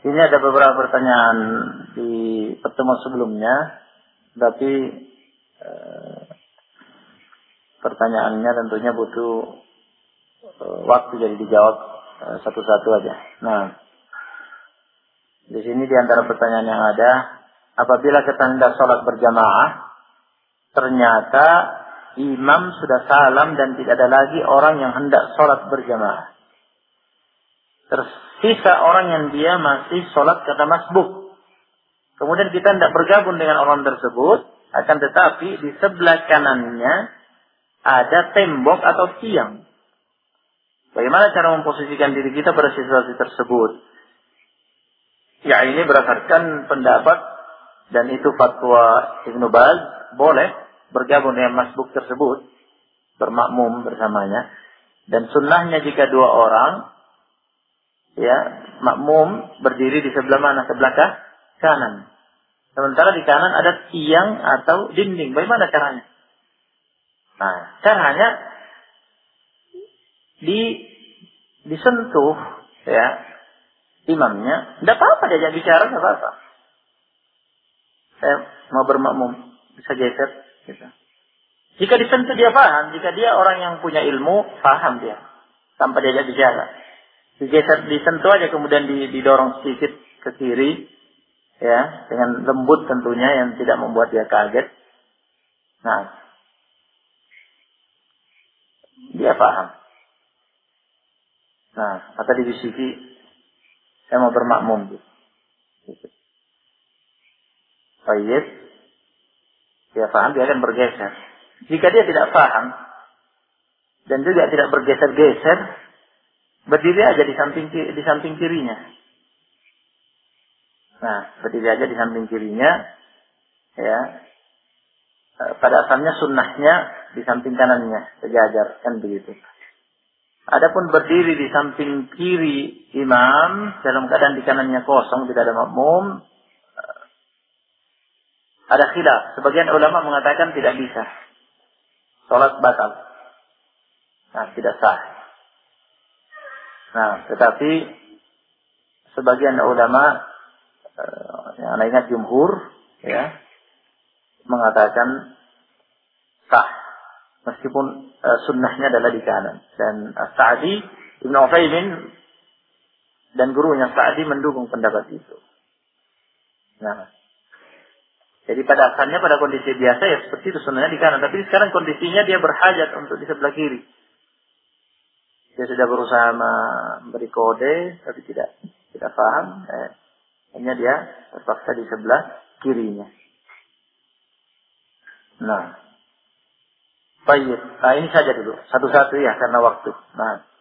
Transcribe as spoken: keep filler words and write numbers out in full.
Ini ada beberapa pertanyaan di pertemuan sebelumnya, tapi eh, pertanyaannya tentunya butuh eh, waktu, jadi dijawab eh, satu-satu aja. Nah, di sini di antara pertanyaan yang ada, apabila kita hendak sholat berjamaah, ternyata imam sudah salam dan tidak ada lagi orang yang hendak sholat berjamaah. Tersisa orang yang dia masih sholat kata masbuk. Kemudian kita hendak bergabung dengan orang tersebut, akan tetapi di sebelah kanannya ada tembok atau tiang. Bagaimana cara memposisikan diri kita pada situasi tersebut? Ya, ini berdasarkan pendapat dan itu fatwa Ibnu Baz, boleh bergabung dengan masbuk tersebut, bermakmum bersamanya. Dan sunnahnya jika dua orang, ya, makmum berdiri di sebelah mana? Sebelah kanan. Sementara di kanan ada tiang atau dinding. Bagaimana caranya? Nah, caranya di disentuh, ya, imamnya. Tidak apa-apa diajak bicara, tidak apa-apa. Saya mau bermakmum, bisa geser. Gitu. Jika disentuh dia paham, jika dia orang yang punya ilmu, paham dia, tanpa diajak bicara. Digeser, disentuh aja, kemudian didorong sedikit ke kiri, ya, dengan lembut tentunya yang tidak membuat dia kaget. Nah, dia paham. Nah, kata dibisiki, saya mau bermakmum. Gitu. Baik, dia paham, dia akan bergeser. Jika dia tidak paham dan juga tidak bergeser-geser, berdiri aja di samping di samping kirinya. Nah, berdiri aja di samping kirinya, ya. Pada asalnya sunnahnya di samping kanannya, sejajar, kan begitu. Adapun berdiri di samping kiri imam dalam keadaan di kanannya kosong, tidak ada makmum, ada khilaf. Sebagian ulama mengatakan tidak bisa. Salat batal. Nah, tidak sah. Nah, tetapi sebagian ulama, yang anda ingat jumhur, ya, mengatakan sah. Meskipun uh, sunnahnya adalah di kanan. Dan As-Sa'di, Ibn Utsaimin dan gurunya Sa'di mendukung pendapat itu. Nah, jadi pada asalnya pada kondisi biasa ya seperti itu, sunnahnya di kanan. Tapi sekarang kondisinya dia berhajat untuk di sebelah kiri. Dia sudah berusaha memberi kode, tapi tidak tidak paham. Eh, hanya dia terpaksa di sebelah kirinya. Nah, baik. Nah, ini saja dulu. Satu-satu ya, karena waktu. Nah.